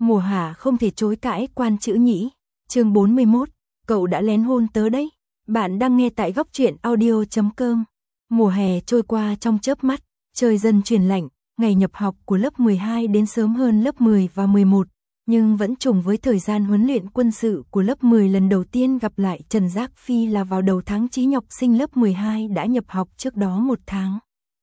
Mùa hạ không thể chối cãi quan chữ nhĩ. Chương 41, cậu đã lén hôn tớ đấy. Bạn đang nghe tại góc truyện audio.com. Mùa hè trôi qua trong chớp mắt, trời dần chuyển lạnh, ngày nhập học của lớp 12 đến sớm hơn lớp 10 và 11, nhưng vẫn trùng với thời gian huấn luyện quân sự của lớp 10. Lần đầu tiên gặp lại Trần Giác Phi là vào đầu tháng 9, học sinh lớp 12 đã nhập học trước đó một tháng.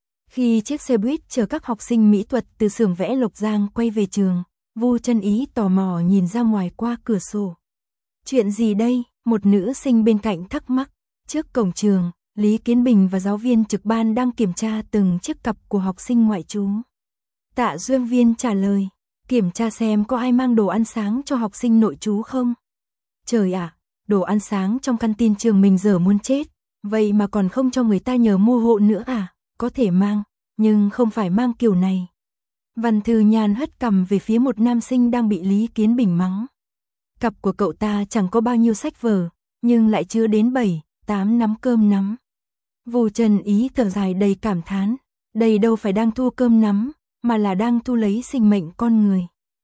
Khi chiếc xe buýt chở các học sinh mỹ thuật từ xưởng vẽ Lộc Giang quay về trường, Vu Chân Ý tò mò nhìn ra ngoài qua cửa sổ. Chuyện gì đây? Một nữ sinh bên cạnh thắc mắc. Trước cổng trường, Lý Kiến Bình và giáo viên trực ban đang kiểm tra từng chiếc cặp của học sinh ngoại trú. Tạ Duyên Viên trả lời, kiểm tra xem có ai mang đồ ăn sáng cho học sinh nội trú không. Trời ạ, đồ ăn sáng trong canteen trường mình dở muốn chết, vậy mà còn không cho người ta nhờ mua hộ nữa à? Có thể mang, nhưng không phải mang kiểu này. Văn Thư Nhàn hất cằm về phía một nam sinh đang bị Lý Kiến Bình mắng. Cặp của cậu ta chẳng có bao nhiêu sách vở, nhưng lại chứa đến 7-8 nắm cơm nắm. Vu Chân Ý thở dài đầy cảm thán, đây đâu phải đang thu cơm nắm, mà là đang thu lấy sinh mệnh con người.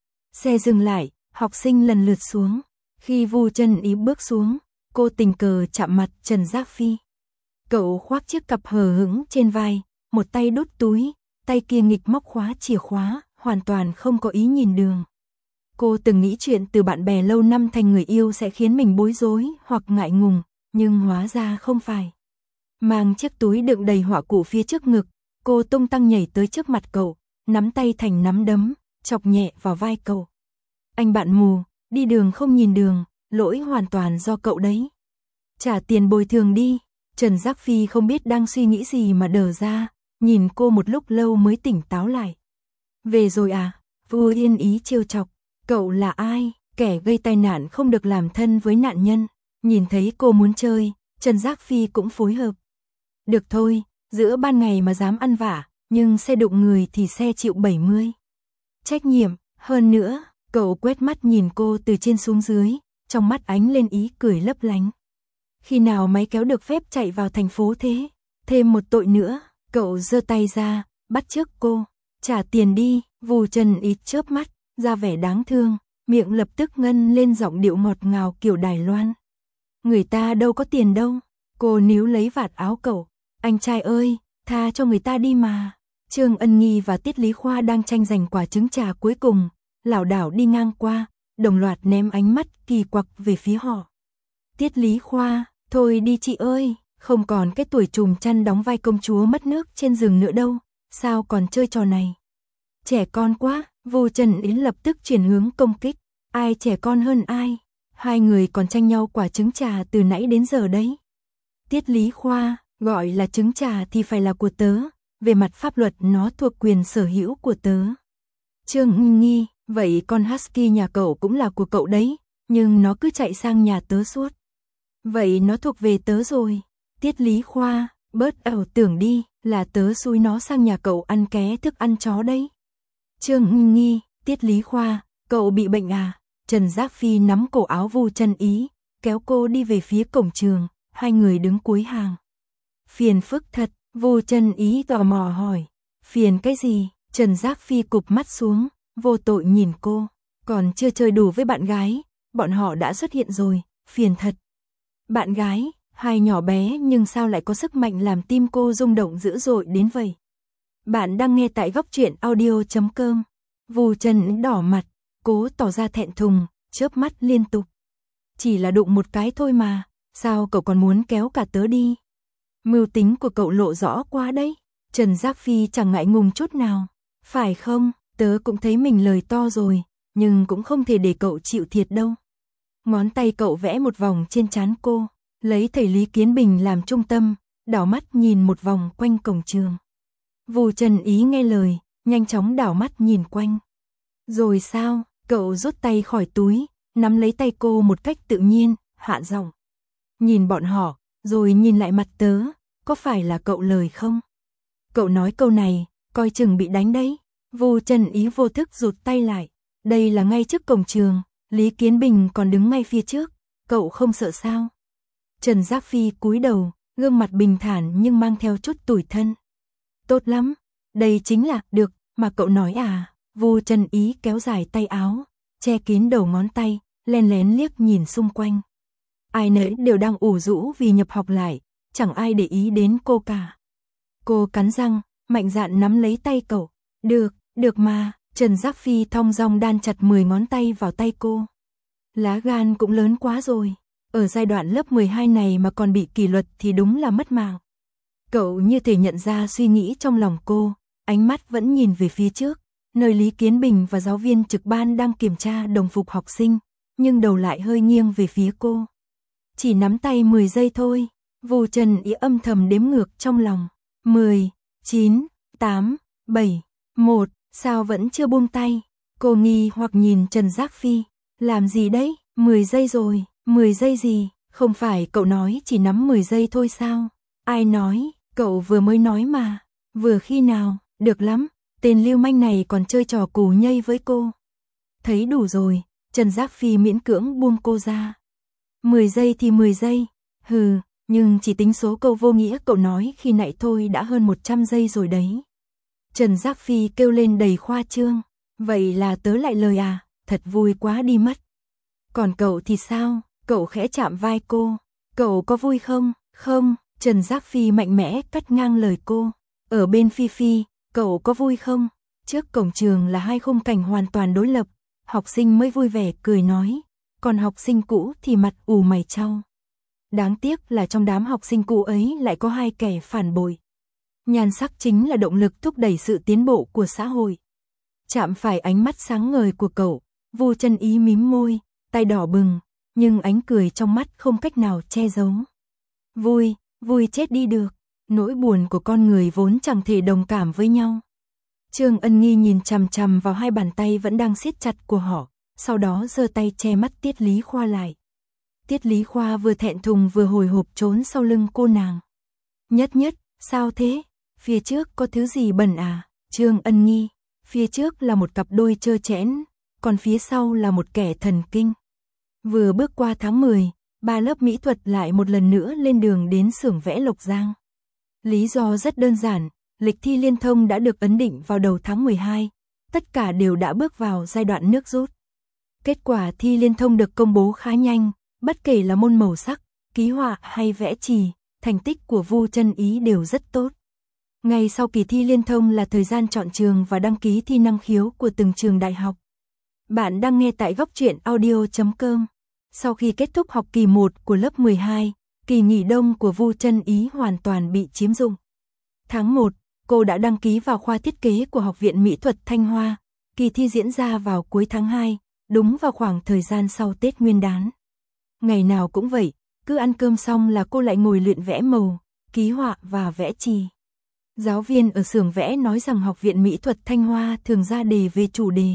Xe dừng lại, học sinh lần lượt xuống. Khi Vu Chân Ý bước xuống, cô tình cờ chạm mặt Trần Giác Phi. Cậu khoác chiếc cặp hờ hững trên vai, một tay đút túi, tay kia nghịch móc khóa chìa khóa, hoàn toàn không có ý nhìn đường. Cô từng nghĩ chuyện từ bạn bè lâu năm thành người yêu sẽ khiến mình bối rối hoặc ngại ngùng, nhưng hóa ra không phải. Mang chiếc túi đựng đầy họa cụ phía trước ngực, cô tung tăng nhảy tới trước mặt cậu, nắm tay thành nắm đấm, chọc nhẹ vào vai cậu. Anh bạn mù, đi đường không nhìn đường, lỗi hoàn toàn do cậu đấy. Trả tiền bồi thường đi. Trần Giác Phi không biết đang suy nghĩ gì mà đờ ra, nhìn cô một lúc lâu mới tỉnh táo lại. Về rồi à? Vu Yên Ý trêu chọc. Cậu là ai? Kẻ gây tai nạn không được làm thân với nạn nhân. Nhìn thấy cô muốn chơi, Trần Giác Phi cũng phối hợp. Được thôi, giữa ban ngày mà dám ăn vạ, nhưng xe đụng người thì xe chịu 70. Trách nhiệm, hơn nữa, cậu quét mắt nhìn cô từ trên xuống dưới, trong mắt ánh lên ý cười lấp lánh. Khi nào máy kéo được phép chạy vào thành phố thế? Thêm một tội nữa, cậu giơ tay ra, bắt chước cô. Trả tiền đi. Vu Chân Ý chớp mắt, ra vẻ đáng thương, miệng lập tức ngân lên giọng điệu ngọt ngào kiểu Đài Loan. Người ta đâu có tiền đâu. Cô níu lấy vạt áo cậu. Anh trai ơi, tha cho người ta đi mà. Trương Ân Nghi và Tiết Lý Khoa đang tranh giành quả trứng trà cuối cùng, lảo đảo đi ngang qua, đồng loạt ném ánh mắt kỳ quặc về phía họ. Tiết Lý Khoa, thôi đi chị ơi, không còn cái tuổi trùm chăn đóng vai công chúa mất nước trên giường nữa đâu, sao còn chơi trò này? Trẻ con quá. Vu Chân Ý lập tức chuyển hướng công kích. Ai trẻ con hơn ai? Hai người còn tranh nhau quả trứng trà từ nãy đến giờ đấy. Tiết Lý Khoa, gọi là trứng trà thì phải là của tớ, về mặt pháp luật nó thuộc quyền sở hữu của tớ. Trương Nghi, vậy con husky nhà cậu cũng là của cậu đấy, nhưng nó cứ chạy sang nhà tớ suốt. Vậy nó thuộc về tớ rồi. Tiết Lý Khoa, bớt ảo tưởng đi, là tớ xúi nó sang nhà cậu ăn ké thức ăn chó đấy. Trương Nghi, Tiết Lý Khoa, cậu bị bệnh à? Trần Giác Phi nắm cổ áo Vu Chân Ý, kéo cô đi về phía cổng trường, hai người đứng cuối hàng. Phiền phức thật. Vu Chân Ý tò mò hỏi. Phiền cái gì? Trần Giác Phi cụp mắt xuống, vô tội nhìn cô. Còn chưa chơi đủ với bạn gái, bọn họ đã xuất hiện rồi, phiền thật. Bạn gái, hai nhỏ bé nhưng sao lại có sức mạnh làm tim cô rung động dữ dội đến vậy? Bạn đang nghe tại góc truyện audio.com. Vu Chân Ý đỏ mặt, cố tỏ ra thẹn thùng, chớp mắt liên tục. Chỉ là đụng một cái thôi mà, sao cậu còn muốn kéo cả tớ đi? Mưu tính của cậu lộ rõ quá đấy. Trần Giác Phi chẳng ngại ngùng chút nào. Phải không, tớ cũng thấy mình lời to rồi, nhưng cũng không thể để cậu chịu thiệt đâu. Ngón tay cậu vẽ một vòng trên trán cô, lấy thầy Lý Kiến Bình làm trung tâm, đảo mắt nhìn một vòng quanh cổng trường. Vu Chân Ý nghe lời, nhanh chóng đảo mắt nhìn quanh. Rồi sao? Cậu rút tay khỏi túi, nắm lấy tay cô một cách tự nhiên, hạ giọng. Nhìn bọn họ, rồi nhìn lại mặt tớ, có phải là cậu lời không? Cậu nói câu này, coi chừng bị đánh đấy. Vu Chân Ý vô thức rụt tay lại. Đây là ngay trước cổng trường, Lý Kiến Bình còn đứng ngay phía trước, cậu không sợ sao? Trần Giác Phi cúi đầu, gương mặt bình thản nhưng mang theo chút tủi thân. Tốt lắm, đây chính là được mà cậu nói à? Vu Chân Ý kéo dài tay áo, che kín đầu ngón tay, len lén liếc nhìn xung quanh. Ai nấy đều đang ủ rũ vì nhập học lại, chẳng ai để ý đến cô cả. Cô cắn răng, mạnh dạn nắm lấy tay cậu. Được mà, Trần Giác Phi thong dong đan chặt 10 ngón tay vào tay cô. Lá gan cũng lớn quá rồi, ở giai đoạn lớp 12 này mà còn bị kỷ luật thì đúng là mất mạng. Cậu như thể nhận ra suy nghĩ trong lòng cô, ánh mắt vẫn nhìn về phía trước, nơi Lý Kiến Bình và giáo viên trực ban đang kiểm tra đồng phục học sinh, nhưng đầu lại hơi nghiêng về phía cô. Chỉ nắm tay 10 giây thôi, Vu Trần Ý âm thầm đếm ngược trong lòng. 10, 9, 8, 7, 1, sao vẫn chưa buông tay? Cô nghi hoặc nhìn Trần Giác Phi, làm gì đấy? 10 giây rồi, 10 giây gì? Không phải cậu nói chỉ nắm 10 giây thôi sao? Ai nói, cậu vừa mới nói mà. Vừa khi nào, được lắm, tên lưu manh này còn chơi trò cù nhây với cô. Thấy đủ rồi, Trần Giác Phi miễn cưỡng buông cô ra. 10 giây thì 10 giây, hừ, nhưng chỉ tính số câu vô nghĩa cậu nói khi nãy thôi đã hơn 100 giây rồi đấy. Trần Giác Phi kêu lên đầy khoa trương, vậy là tớ lại lời à, thật vui quá đi mất. Còn cậu thì sao, cậu khẽ chạm vai cô, cậu có vui không? Không, Trần Giác Phi mạnh mẽ cắt ngang lời cô. Ở bên Phi Phi, cậu có vui không? Trước cổng trường là hai khung cảnh hoàn toàn đối lập, học sinh mới vui vẻ cười nói, còn học sinh cũ thì mặt ù mày chau. Đáng tiếc là trong đám học sinh cũ ấy lại có hai kẻ phản bội. Nhan sắc chính là động lực thúc đẩy sự tiến bộ của xã hội. Chạm phải ánh mắt sáng ngời của cậu, Vu Trân Ý mím môi, tay đỏ bừng, nhưng ánh cười trong mắt không cách nào che giấu. Vui, vui chết đi được, nỗi buồn của con người vốn chẳng thể đồng cảm với nhau. Trương Ân Nghi nhìn chằm chằm vào hai bàn tay vẫn đang siết chặt của họ, sau đó giơ tay che mắt Tiết Lý Khoa lại. Tiết Lý Khoa vừa thẹn thùng vừa hồi hộp trốn sau lưng cô nàng. Nhất, sao thế? Phía trước có thứ gì bẩn à? Trương Ân Nghi, phía trước là một cặp đôi trơ trẽn, còn phía sau là một kẻ thần kinh. Vừa bước qua tháng 10, ba lớp mỹ thuật lại một lần nữa lên đường đến xưởng vẽ Lộc Giang. Lý do rất đơn giản, lịch thi liên thông đã được ấn định vào đầu tháng 12, tất cả đều đã bước vào giai đoạn nước rút. Kết quả thi liên thông được công bố khá nhanh, bất kể là môn màu sắc, ký họa hay vẽ chì, thành tích của Vu Trân Ý đều rất tốt. Ngày sau kỳ thi liên thông là thời gian chọn trường và đăng ký thi năng khiếu của từng trường đại học. Bạn đang nghe tại góc truyện audio.com. Sau khi kết thúc học kỳ 1 của lớp 12, kỳ nghỉ đông của Vu Trân Ý hoàn toàn bị chiếm dụng. Tháng 1, cô đã đăng ký vào khoa thiết kế của Học viện Mỹ thuật Thanh Hoa. Kỳ thi diễn ra vào cuối tháng 2, đúng vào khoảng thời gian sau Tết Nguyên đán. Ngày nào cũng vậy, cứ ăn cơm xong là cô lại ngồi luyện vẽ màu, ký họa và vẽ chì. Giáo viên ở xưởng vẽ nói rằng Học viện Mỹ thuật Thanh Hoa thường ra đề về chủ đề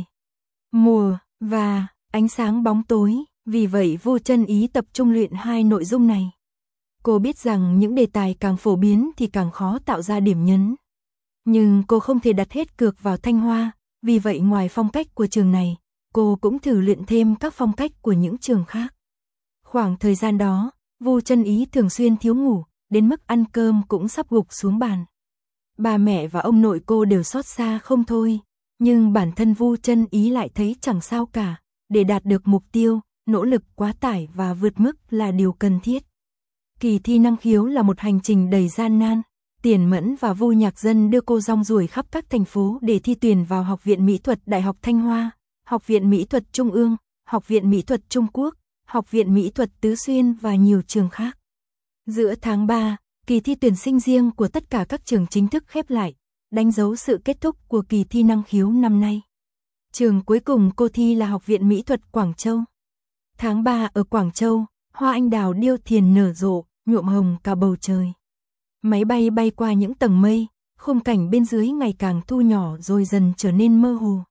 mùa và ánh sáng bóng tối, vì vậy Vu Trân Ý tập trung luyện hai nội dung này. Cô biết rằng những đề tài càng phổ biến thì càng khó tạo ra điểm nhấn. Nhưng cô không thể đặt hết cược vào Thanh Hoa, vì vậy ngoài phong cách của trường này, cô cũng thử luyện thêm các phong cách của những trường khác. Khoảng thời gian đó, Vu Trân Ý thường xuyên thiếu ngủ, đến mức ăn cơm cũng sắp gục xuống bàn. Bà mẹ và ông nội cô đều xót xa không thôi, nhưng bản thân Vu Trân Ý lại thấy chẳng sao cả, để đạt được mục tiêu, nỗ lực quá tải và vượt mức là điều cần thiết. Kỳ thi năng khiếu là một hành trình đầy gian nan, Tiền Mẫn và Vu Nhạc Dân đưa cô rong ruổi khắp các thành phố để thi tuyển vào Học viện Mỹ thuật Đại học Thanh Hoa, Học viện Mỹ thuật Trung ương, Học viện Mỹ thuật Trung Quốc, Học viện Mỹ thuật Tứ Xuyên và nhiều trường khác. Giữa tháng 3, kỳ thi tuyển sinh riêng của tất cả các trường chính thức khép lại, đánh dấu sự kết thúc của kỳ thi năng khiếu năm nay. Trường cuối cùng cô thi là Học viện Mỹ thuật Quảng Châu. Tháng 3 ở Quảng Châu, hoa anh đào điêu thiền nở rộ, nhuộm hồng cả bầu trời. Máy bay bay qua những tầng mây, khung cảnh bên dưới ngày càng thu nhỏ rồi dần trở nên mơ hồ.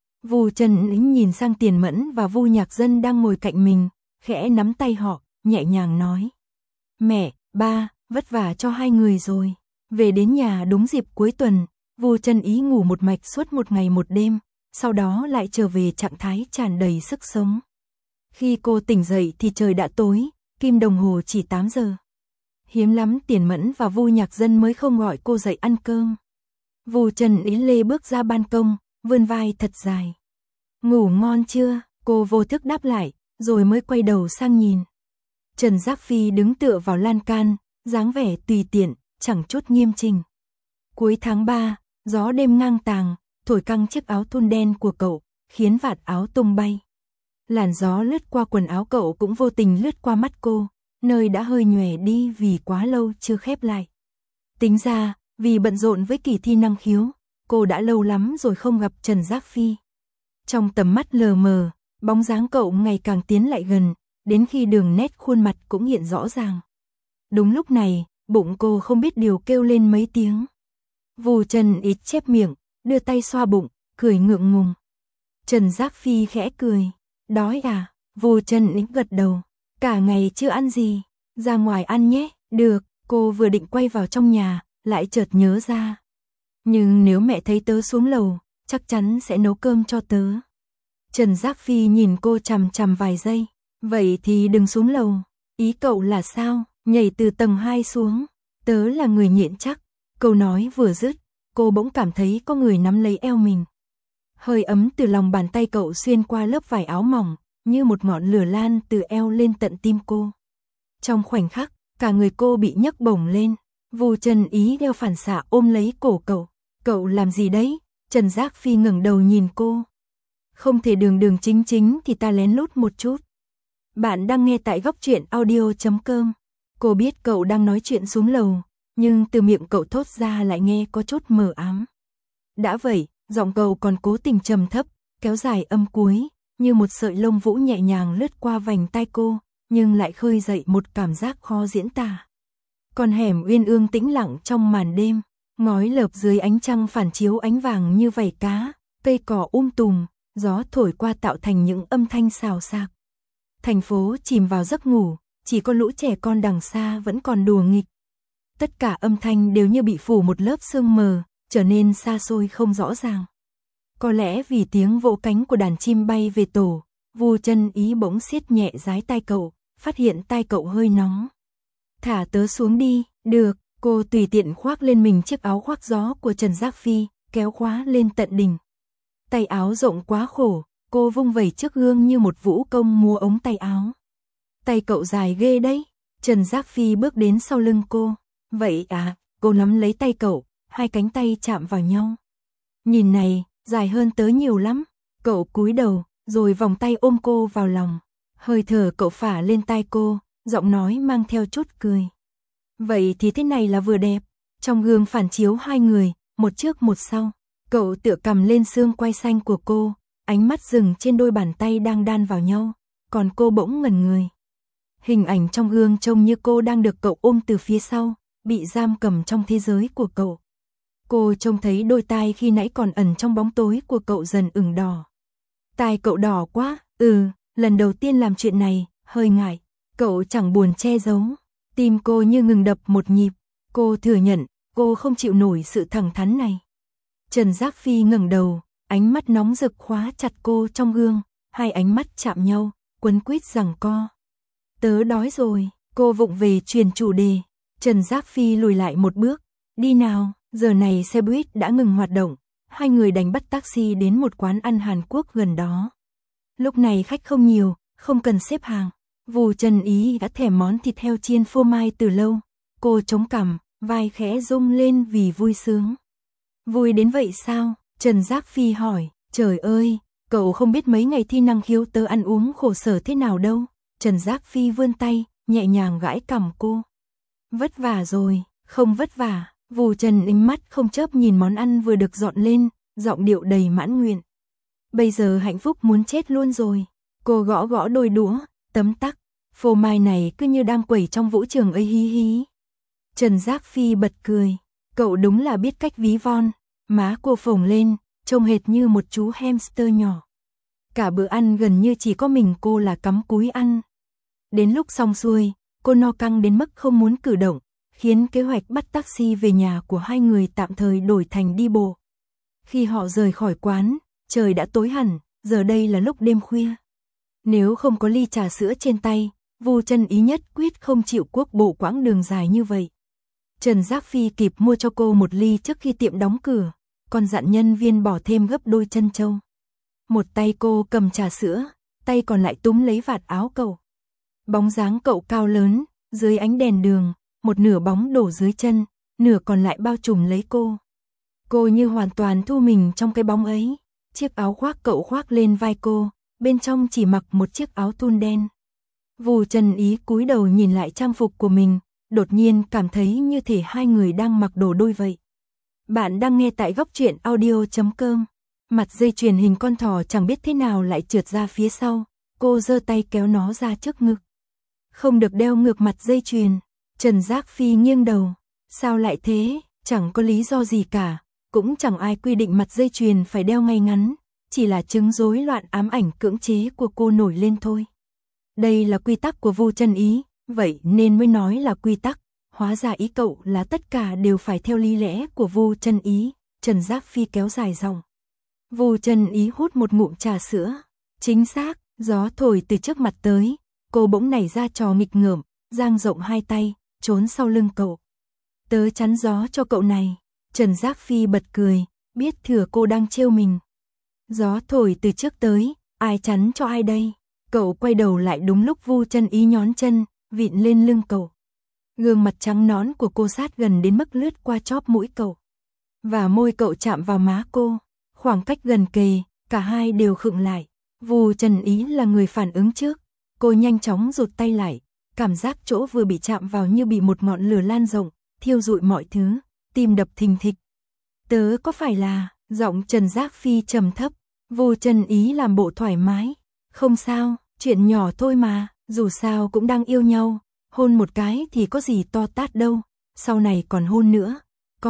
Vu Trân Ý nhìn sang Tiền Mẫn và Vu Nhạc Dân đang ngồi cạnh mình, khẽ nắm tay họ, nhẹ nhàng nói. Mẹ, ba, vất vả cho hai người rồi. Về đến nhà đúng dịp cuối tuần, Vu Trân Ý ngủ một mạch suốt một ngày một đêm, sau đó lại trở về trạng thái tràn đầy sức sống. Khi cô tỉnh dậy thì trời đã tối, kim đồng hồ chỉ 8 giờ. Hiếm lắm Tiền Mẫn và Vu Nhạc Dân mới không gọi cô dậy ăn cơm. Vu Trân Ý lê bước ra ban công, vươn vai thật dài. Ngủ ngon chưa? Cô vô thức đáp lại, rồi mới quay đầu sang nhìn. Trần Giác Phi đứng tựa vào lan can, dáng vẻ tùy tiện, chẳng chút nghiêm chỉnh. Cuối tháng 3, gió đêm ngang tàng, thổi căng chiếc áo thun đen của cậu, khiến vạt áo tung bay. Làn gió lướt qua quần áo cậu cũng vô tình lướt qua mắt cô, nơi đã hơi nhòe đi vì quá lâu chưa khép lại. Tính ra, vì bận rộn với kỳ thi năng khiếu, cô đã lâu lắm rồi không gặp Trần Giác Phi. Trong tầm mắt lờ mờ, bóng dáng cậu ngày càng tiến lại gần, đến khi đường nét khuôn mặt cũng hiện rõ ràng. Đúng lúc này, bụng cô không biết điều kêu lên mấy tiếng. Vù Trần ít chép miệng, đưa tay xoa bụng, cười ngượng ngùng. Trần Giác Phi khẽ cười. Đói à? Vù Trần ít gật đầu. Cả ngày chưa ăn gì, ra ngoài ăn nhé. Được, cô vừa định quay vào trong nhà, lại chợt nhớ ra. Nhưng nếu mẹ thấy tớ xuống lầu, chắc chắn sẽ nấu cơm cho tớ. Trần Giác Phi nhìn cô chằm chằm vài giây. Vậy thì đừng xuống lầu. Ý cậu là sao? Nhảy từ tầng 2 xuống. Tớ là người nhịn chắc. Câu nói vừa dứt, cô bỗng cảm thấy có người nắm lấy eo mình. Hơi ấm từ lòng bàn tay cậu xuyên qua lớp vải áo mỏng, như một ngọn lửa lan từ eo lên tận tim cô. Trong khoảnh khắc, cả người cô bị nhấc bổng lên. Vù Trần ý theo phản xạ ôm lấy cổ cậu. Cậu làm gì đấy? Trần Giác Phi ngẩng đầu nhìn cô. Không thể đường đường chính chính thì ta lén lút một chút. Bạn đang nghe tại góc truyện audio.com. Cô biết cậu đang nói chuyện xuống lầu, nhưng từ miệng cậu thốt ra lại nghe có chút mờ ám. Đã vậy, giọng cậu còn cố tình trầm thấp, kéo dài âm cuối, như một sợi lông vũ nhẹ nhàng lướt qua vành tai cô, nhưng lại khơi dậy một cảm giác khó diễn tả. Con hẻm uyên ương tĩnh lặng trong màn đêm, ngói lợp dưới ánh trăng phản chiếu ánh vàng như vảy cá, cây cỏ tùm, gió thổi qua tạo thành những âm thanh xào xạc. Thành phố chìm vào giấc ngủ, chỉ có lũ trẻ con đằng xa vẫn còn đùa nghịch. Tất cả âm thanh đều như bị phủ một lớp sương mờ, trở nên xa xôi không rõ ràng. Có lẽ vì tiếng vỗ cánh của đàn chim bay về tổ, Vù Trần ý bỗng siết nhẹ dái tai cậu, phát hiện tai cậu hơi nóng. Thả tớ xuống đi. Được, cô tùy tiện khoác lên mình chiếc áo khoác gió của Trần Giác Phi, kéo khóa lên tận đỉnh. Tay áo rộng quá khổ, cô vung vẩy trước gương như một vũ công múa ống tay áo. Tay cậu dài ghê đấy. Trần Giác Phi bước đến sau lưng cô. Vậy à? Cô nắm lấy tay cậu, hai cánh tay chạm vào nhau. Nhìn này, dài hơn tớ nhiều lắm. Cậu cúi đầu, rồi vòng tay ôm cô vào lòng. Hơi thở cậu phả lên tai cô, giọng nói mang theo chút cười. Vậy thì thế này là vừa đẹp. Trong gương phản chiếu hai người, một trước một sau. Cậu tựa cầm lên xương quai xanh của cô, ánh mắt dừng trên đôi bàn tay đang đan vào nhau, còn cô bỗng ngẩn người. Hình ảnh trong gương trông như cô đang được cậu ôm từ phía sau, bị giam cầm trong thế giới của cậu. Cô trông thấy đôi tai khi nãy còn ẩn trong bóng tối của cậu dần ửng đỏ. Tai cậu đỏ quá. Lần đầu tiên làm chuyện này, hơi ngại. Cậu chẳng buồn che giấu. Tim cô như ngừng đập một nhịp. Cô thừa nhận, cô không chịu nổi sự thẳng thắn này. Trần Giác Phi ngẩng đầu, ánh mắt nóng rực khóa chặt cô trong gương, hai ánh mắt chạm nhau, quấn quýt giằng co. Tớ đói rồi, cô vụng về truyền chủ đề. Trần Giác Phi lùi lại một bước. Đi nào, giờ này xe buýt đã ngừng hoạt động, hai người đành bắt taxi đến một quán ăn Hàn Quốc gần đó. Lúc này khách không nhiều, không cần xếp hàng. Vù Trần ý đã thèm món thịt heo chiên phô mai từ lâu. Cô chống cằm, vai khẽ rung lên vì vui sướng. Vui đến vậy sao? Trần Giác Phi hỏi. Trời ơi, cậu không biết mấy ngày thi năng khiếu tớ ăn uống khổ sở thế nào đâu. Trần Giác Phi vươn tay, nhẹ nhàng gãi cằm cô. Vất vả rồi. Không vất vả. Vù Trần ánh mắt không chớp nhìn món ăn vừa được dọn lên, giọng điệu đầy mãn nguyện. Bây giờ hạnh phúc muốn chết luôn rồi. Cô gõ gõ đôi đũa, tấm tắc. Phô mai này cứ như đang quẩy trong vũ trường ấy hí hí. Trần Giác Phi bật cười. Cậu đúng là biết cách ví von. Má cô phồng lên, trông hệt như một chú hamster nhỏ. Cả bữa ăn gần như chỉ có mình cô là cắm cúi ăn. Đến lúc xong xuôi, cô no căng đến mức không muốn cử động, khiến kế hoạch bắt taxi về nhà của hai người tạm thời đổi thành đi bộ. Khi họ rời khỏi quán, trời đã tối hẳn, giờ đây là lúc đêm khuya. Nếu không có ly trà sữa trên tay, Vù Trần ý nhất quyết không chịu cuốc bộ quãng đường dài như vậy. Trần Giác Phi kịp mua cho cô một ly trước khi tiệm đóng cửa, còn dặn nhân viên bỏ thêm gấp đôi trân châu. Một tay cô cầm trà sữa, tay còn lại túm lấy vạt áo cậu. Bóng dáng cậu cao lớn, dưới ánh đèn đường, một nửa bóng đổ dưới chân, nửa còn lại bao trùm lấy cô. Cô như hoàn toàn thu mình trong cái bóng ấy. Chiếc áo khoác cậu khoác lên vai cô, bên trong chỉ mặc một chiếc áo thun đen. Vu Trần Ý cúi đầu nhìn lại trang phục của mình, đột nhiên cảm thấy như thể hai người đang mặc đồ đôi vậy. Bạn đang nghe tại góc truyện audio.com. Mặt dây chuyền hình con thỏ chẳng biết thế nào lại trượt ra phía sau, cô giơ tay kéo nó ra trước ngực. Không được đeo ngược mặt dây chuyền. Trần Giác Phi nghiêng đầu. Sao lại thế? Chẳng có lý do gì cả, cũng chẳng ai quy định mặt dây chuyền phải đeo ngay ngắn, chỉ là chứng rối loạn ám ảnh cưỡng chế của cô nổi lên thôi. Đây là quy tắc của Vu Trần Ý, vậy nên mới nói là quy tắc, hóa ra ý cậu là tất cả đều phải theo lý lẽ của Vu Trần Ý. Trần Giác Phi kéo dài giọng. Vu Trần Ý hút một ngụm trà sữa. Chính xác, gió thổi từ trước mặt tới, cô bỗng nảy ra trò nghịch ngợm, dang rộng hai tay, trốn sau lưng cậu. Tớ chắn gió cho cậu này. Trần Giác Phi bật cười, biết thừa cô đang trêu mình. Gió thổi từ trước tới, ai chắn cho ai đây? Cậu quay đầu lại đúng lúc Vu Trần Ý nhón chân, vịn lên lưng cậu. Gương mặt trắng nõn của cô sát gần đến mức lướt qua chóp mũi cậu. Và môi cậu chạm vào má cô. Khoảng cách gần kề, cả hai đều khựng lại. Vu Trần Ý là người phản ứng trước. Cô nhanh chóng rụt tay lại. Cảm giác chỗ vừa bị chạm vào như bị một ngọn lửa lan rộng, thiêu rụi mọi thứ. Tim đập thình thịch. Tớ có phải là... Giọng Trần Giác Phi trầm thấp. Vu Trần Ý làm bộ thoải mái. Không sao, chuyện nhỏ thôi mà. Dù sao cũng đang yêu nhau. Hôn một cái thì có gì to tát đâu. Sau này còn hôn nữa.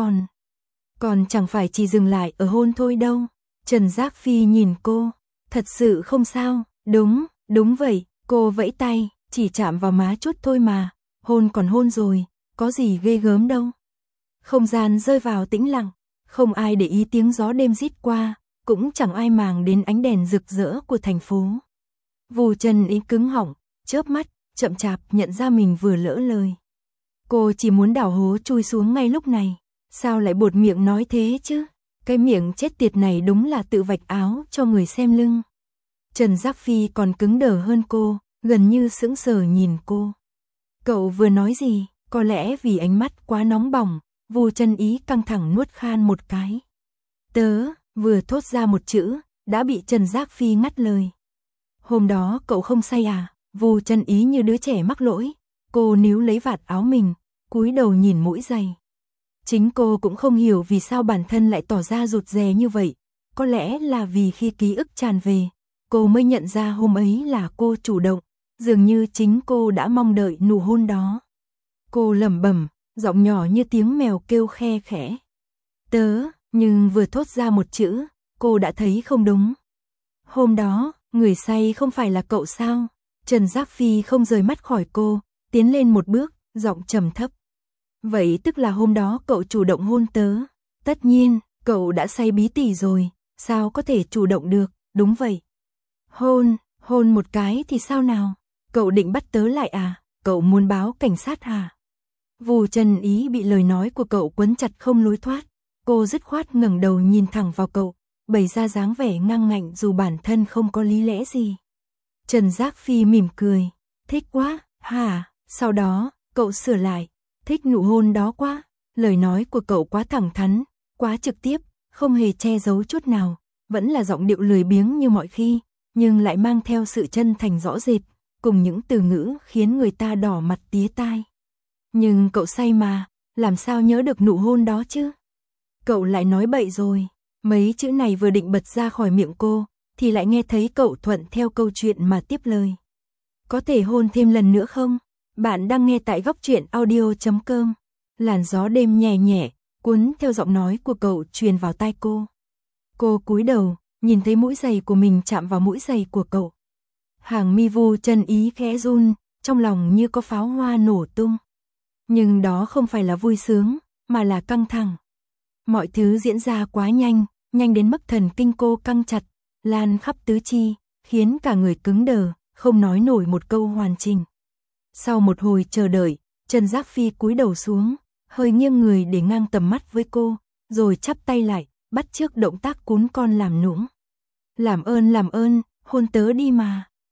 Còn chẳng phải chỉ dừng lại ở hôn thôi đâu. Trần Giác Phi nhìn cô. Thật sự không sao. Đúng vậy. Cô vẫy tay, chỉ chạm vào má chút thôi mà. Hôn còn hôn rồi, có gì ghê gớm đâu. Không gian rơi vào tĩnh lặng. Không ai để ý tiếng gió đêm rít qua, cũng chẳng ai màng đến ánh đèn rực rỡ của thành phố. Vu Trần Ý cứng họng, chớp mắt, chậm chạp nhận ra mình vừa lỡ lời. Cô chỉ muốn đào hố chui xuống ngay lúc này. Sao lại buột miệng nói thế chứ? Cái miệng chết tiệt này đúng là tự vạch áo cho người xem lưng. Trần Giác Phi còn cứng đờ hơn cô, gần như sững sờ nhìn cô. Cậu vừa nói gì? Có lẽ vì ánh mắt quá nóng bỏng, Vu Trần Ý căng thẳng nuốt khan một cái. Tớ, vừa thốt ra một chữ, đã bị Trần Giác Phi ngắt lời. Hôm đó cậu không say à? Vu Trần Ý như đứa trẻ mắc lỗi. Cô níu lấy vạt áo mình, cúi đầu nhìn mũi giày. Chính cô cũng không hiểu vì sao bản thân lại tỏ ra rụt rè như vậy. Có lẽ là vì khi ký ức tràn về, cô mới nhận ra hôm ấy là cô chủ động. Dường như chính cô đã mong đợi nụ hôn đó. Cô lẩm bẩm, giọng nhỏ như tiếng mèo kêu khe khẽ. Tớ, nhưng vừa thốt ra một chữ, cô đã thấy không đúng. Hôm đó, người say không phải là cậu sao? Trần Giác Phi không rời mắt khỏi cô, tiến lên một bước, giọng trầm thấp. Vậy tức là hôm đó cậu chủ động hôn tớ. Tất nhiên, cậu đã say bí tỉ rồi, sao có thể chủ động được, đúng vậy. Hôn một cái thì sao nào? Cậu định bắt tớ lại à? Cậu muốn báo cảnh sát à? Vu Trần Ý bị lời nói của cậu quấn chặt không lối thoát. Cô dứt khoát ngẩng đầu nhìn thẳng vào cậu, bày ra dáng vẻ ngang ngạnh dù bản thân không có lý lẽ gì. Trần Giác Phi mỉm cười. Thích quá, hả? Sau đó, cậu sửa lại. Thích nụ hôn đó quá. Lời nói của cậu quá thẳng thắn, quá trực tiếp, không hề che giấu chút nào. Vẫn là giọng điệu lười biếng như mọi khi, nhưng lại mang theo sự chân thành rõ rệt, cùng những từ ngữ khiến người ta đỏ mặt tía tai. Nhưng cậu say mà, làm sao nhớ được nụ hôn đó chứ? Cậu lại nói bậy rồi. Mấy chữ này vừa định bật ra khỏi miệng cô, thì lại nghe thấy cậu thuận theo câu chuyện mà tiếp lời. Có thể hôn thêm lần nữa không? Bạn đang nghe tại góc truyện audio.com. Làn gió đêm nhẹ nhẹ, cuốn theo giọng nói của cậu truyền vào tai cô. Cô cúi đầu, nhìn thấy mũi giày của mình chạm vào mũi giày của cậu. Hàng mi Vu Trần Ý khẽ run, trong lòng như có pháo hoa nổ tung. Nhưng đó không phải là vui sướng, mà là căng thẳng. Mọi thứ diễn ra quá nhanh, nhanh đến mức thần kinh cô căng chặt, lan khắp tứ chi, khiến cả người cứng đờ, không nói nổi một câu hoàn chỉnh. Sau một hồi chờ đợi, Trần Giác Phi cúi đầu xuống, hơi nghiêng người để ngang tầm mắt với cô, rồi chắp tay lại, bắt chước động tác cún con làm nũng. Làm ơn, hôn tớ đi mà.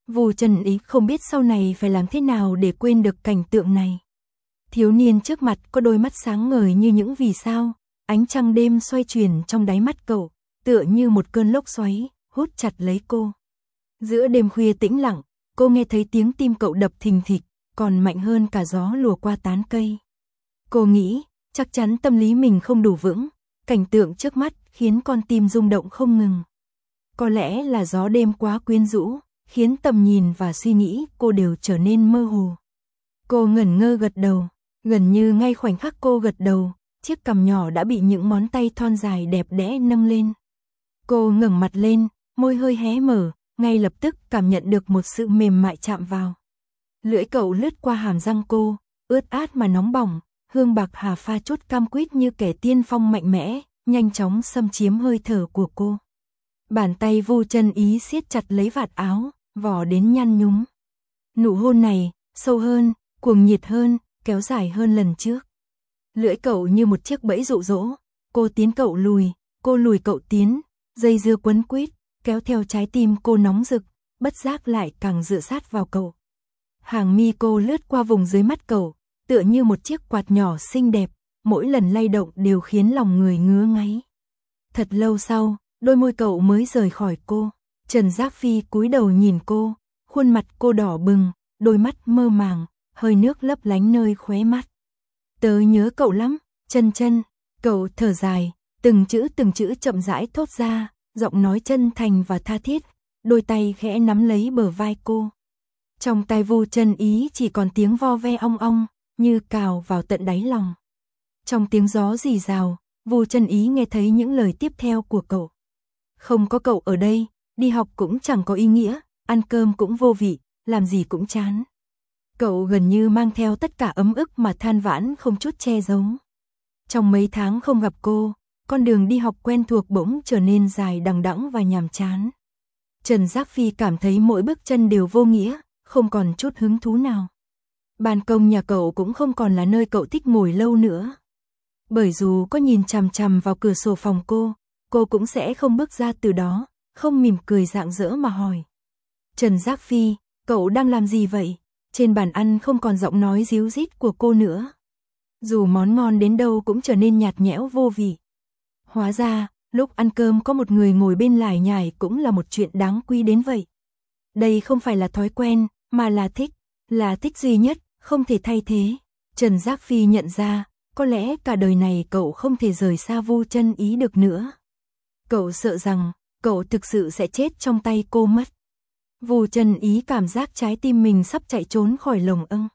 Vu Trần Ý không biết sau này phải làm thế nào để quên được cảnh tượng này. Thiếu niên trước mặt có đôi mắt sáng ngời như những vì sao, ánh trăng đêm xoay chuyển trong đáy mắt cậu, tựa như một cơn lốc xoáy, hút chặt lấy cô. Giữa đêm khuya tĩnh lặng, cô nghe thấy tiếng tim cậu đập thình thịch, còn mạnh hơn cả gió lùa qua tán cây. Cô nghĩ, chắc chắn tâm lý mình không đủ vững, cảnh tượng trước mắt khiến con tim rung động không ngừng. Có lẽ là gió đêm quá quyến rũ, khiến tầm nhìn và suy nghĩ cô đều trở nên mơ hồ. Cô ngẩn ngơ gật đầu, gần như ngay khoảnh khắc cô gật đầu, chiếc cằm nhỏ đã bị những ngón tay thon dài đẹp đẽ nâng lên. Cô ngẩng mặt lên, môi hơi hé mở, ngay lập tức cảm nhận được một sự mềm mại chạm vào. Lưỡi cậu lướt qua hàm răng cô, ướt át mà nóng bỏng, hương bạc hà pha chút cam quýt như kẻ tiên phong mạnh mẽ, nhanh chóng xâm chiếm hơi thở của cô. Bàn tay Vu Trần Ý siết chặt lấy vạt áo, vò đến nhăn nhúm. Nụ hôn này, sâu hơn, cuồng nhiệt hơn, kéo dài hơn lần trước. Lưỡi cậu như một chiếc bẫy dụ dỗ, cô tiến cậu lùi, cô lùi cậu tiến, dây dưa quấn quýt, kéo theo trái tim cô nóng rực, bất giác lại càng dựa sát vào cậu. Hàng mi cô lướt qua vùng dưới mắt cậu, tựa như một chiếc quạt nhỏ xinh đẹp, mỗi lần lay động đều khiến lòng người ngứa ngáy. Thật lâu sau, đôi môi cậu mới rời khỏi cô. Trần Giác Phi cúi đầu nhìn cô, khuôn mặt cô đỏ bừng, đôi mắt mơ màng, hơi nước lấp lánh nơi khóe mắt. Tớ nhớ cậu lắm, Trân Trân. Cậu thở dài, từng chữ chậm rãi thốt ra, giọng nói chân thành và tha thiết, đôi tay khẽ nắm lấy bờ vai cô. Trong tai Vu Trần Ý chỉ còn tiếng vo ve ong ong, như cào vào tận đáy lòng. Trong tiếng gió rì rào, Vu Trần Ý nghe thấy những lời tiếp theo của cậu. Không có cậu ở đây, đi học cũng chẳng có ý nghĩa, ăn cơm cũng vô vị, làm gì cũng chán. Cậu gần như mang theo tất cả ấm ức mà than vãn không chút che giấu. Trong mấy tháng không gặp cô, con đường đi học quen thuộc bỗng trở nên dài đằng đẵng và nhàm chán. Trần Giác Phi cảm thấy mỗi bước chân đều vô nghĩa, không còn chút hứng thú nào. Ban công nhà cậu cũng không còn là nơi cậu thích ngồi lâu nữa. Bởi dù có nhìn chằm chằm vào cửa sổ phòng cô cũng sẽ không bước ra từ đó, không mỉm cười rạng rỡ mà hỏi. Trần Giác Phi, cậu đang làm gì vậy? Trên bàn ăn không còn giọng nói ríu rít của cô nữa. Dù món ngon đến đâu cũng trở nên nhạt nhẽo vô vị. Hóa ra, lúc ăn cơm có một người ngồi bên lải nhải cũng là một chuyện đáng quý đến vậy. Đây không phải là thói quen, mà là thích duy nhất, không thể thay thế. Trần Giác Phi nhận ra, có lẽ cả đời này cậu không thể rời xa Vu Trân Ý được nữa. Cậu sợ rằng, cậu thực sự sẽ chết trong tay cô mất. Vu Trân Ý cảm giác trái tim mình sắp chạy trốn khỏi lồng ưng.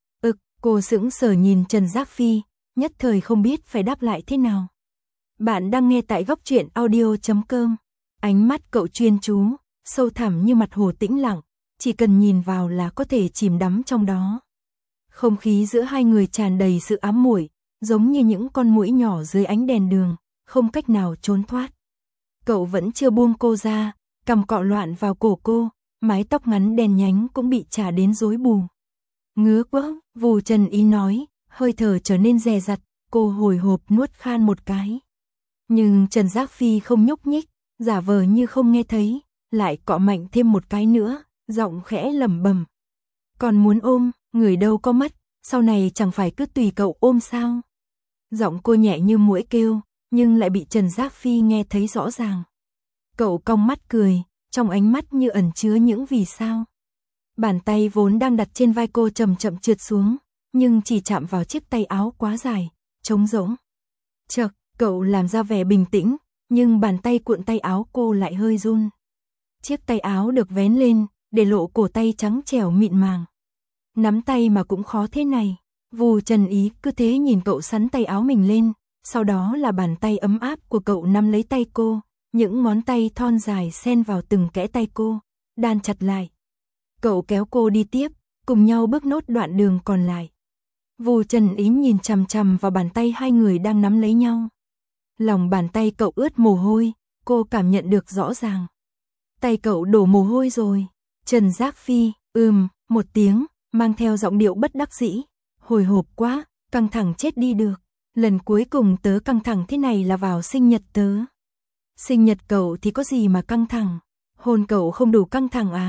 Cô sững sờ nhìn Trần Giác Phi, nhất thời không biết phải đáp lại thế nào. Bạn đang nghe tại góc truyện audio.com. Ánh mắt cậu chuyên chú, sâu thẳm như mặt hồ tĩnh lặng, chỉ cần nhìn vào là có thể chìm đắm trong đó. Không khí giữa hai người tràn đầy sự ám muội, giống như những con muỗi nhỏ dưới ánh đèn đường, không cách nào trốn thoát. Cậu vẫn chưa buông cô ra, cằm cọ loạn vào cổ cô, mái tóc ngắn đen nhánh cũng bị chà đến rối bù. Ngứa quá, Vu Trần Ý nói, hơi thở trở nên dè dặt, cô hồi hộp nuốt khan một cái. Nhưng Trần Giác Phi không nhúc nhích, giả vờ như không nghe thấy, lại cọ mạnh thêm một cái nữa, giọng khẽ lẩm bẩm. Còn muốn ôm, người đâu có mất, sau này chẳng phải cứ tùy cậu ôm sao? Giọng cô nhẹ như muỗi kêu, nhưng lại bị Trần Giác Phi nghe thấy rõ ràng. Cậu cong mắt cười, trong ánh mắt như ẩn chứa những vì sao. Bàn tay vốn đang đặt trên vai cô chậm chậm trượt xuống, nhưng chỉ chạm vào chiếc tay áo quá dài, trống rỗng. Chợt, cậu làm ra vẻ bình tĩnh, nhưng bàn tay cuộn tay áo cô lại hơi run. Chiếc tay áo được vén lên, để lộ cổ tay trắng trẻo mịn màng. Nắm tay mà cũng khó thế này. Vu Trần Ý cứ thế nhìn cậu sắn tay áo mình lên, sau đó là bàn tay ấm áp của cậu nắm lấy tay cô, những ngón tay thon dài xen vào từng kẽ tay cô, đan chặt lại. Cậu kéo cô đi tiếp, cùng nhau bước nốt đoạn đường còn lại. Vu Trần Ý nhìn chằm chằm vào bàn tay hai người đang nắm lấy nhau. Lòng bàn tay cậu ướt mồ hôi, cô cảm nhận được rõ ràng. Tay cậu đổ mồ hôi rồi. Trần Giác Phi, một tiếng, mang theo giọng điệu bất đắc dĩ. Hồi hộp quá, căng thẳng chết đi được. Lần cuối cùng tớ căng thẳng thế này là vào sinh nhật tớ. Sinh nhật cậu thì có gì mà căng thẳng? Hôn cậu không đủ căng thẳng à?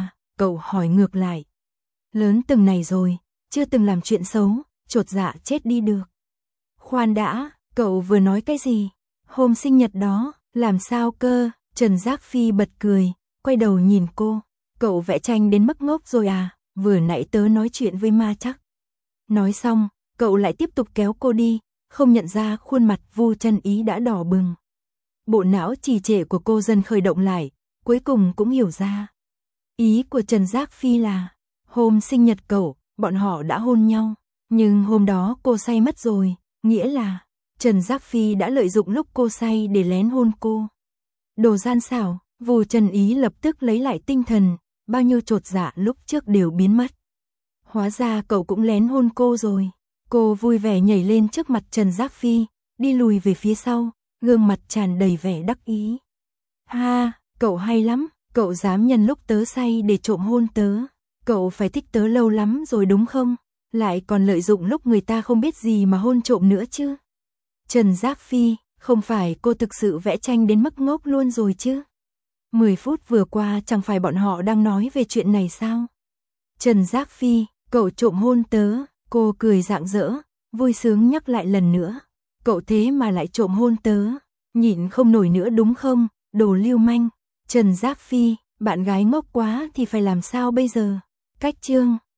cậu hỏi ngược lại. Lớn từng này rồi, chưa từng làm chuyện xấu, chột dạ chết đi được. Khoan đã, cậu vừa nói cái gì? Hôm sinh nhật đó, làm sao cơ? Trần Giác Phi bật cười, quay đầu nhìn cô. Cậu vẽ tranh đến mức ngốc rồi à? Vừa nãy tớ nói chuyện với ma chắc. Nói xong, cậu lại tiếp tục kéo cô đi, không nhận ra khuôn mặt Vu Chân Ý đã đỏ bừng. Bộ não trì trệ của cô dần khởi động lại, cuối cùng cũng hiểu ra. Ý của Trần Giác Phi là, hôm sinh nhật cậu, bọn họ đã hôn nhau, nhưng hôm đó cô say mất rồi, nghĩa là Trần Giác Phi đã lợi dụng lúc cô say để lén hôn cô. Đồ gian xảo, Vu Chân Ý lập tức lấy lại tinh thần, bao nhiêu chột dạ lúc trước đều biến mất. Hóa ra cậu cũng lén hôn cô rồi. Cô vui vẻ nhảy lên trước mặt Trần Giác Phi, đi lùi về phía sau, gương mặt tràn đầy vẻ đắc ý. Ha, cậu hay lắm, cậu dám nhân lúc tớ say để trộm hôn tớ. Cậu phải thích tớ lâu lắm rồi đúng không? Lại còn lợi dụng lúc người ta không biết gì mà hôn trộm nữa chứ. Trần Giác Phi, không phải cô thực sự vẽ tranh đến mức ngốc luôn rồi chứ? 10 phút vừa qua chẳng phải bọn họ đang nói về chuyện này sao? Trần Giác Phi, cậu trộm hôn tớ, cô cười rạng rỡ, vui sướng nhắc lại lần nữa. Cậu thế mà lại trộm hôn tớ, nhịn không nổi nữa đúng không, đồ lưu manh. Trần Giác Phi, bạn gái ngốc quá thì phải làm sao bây giờ? Cách chương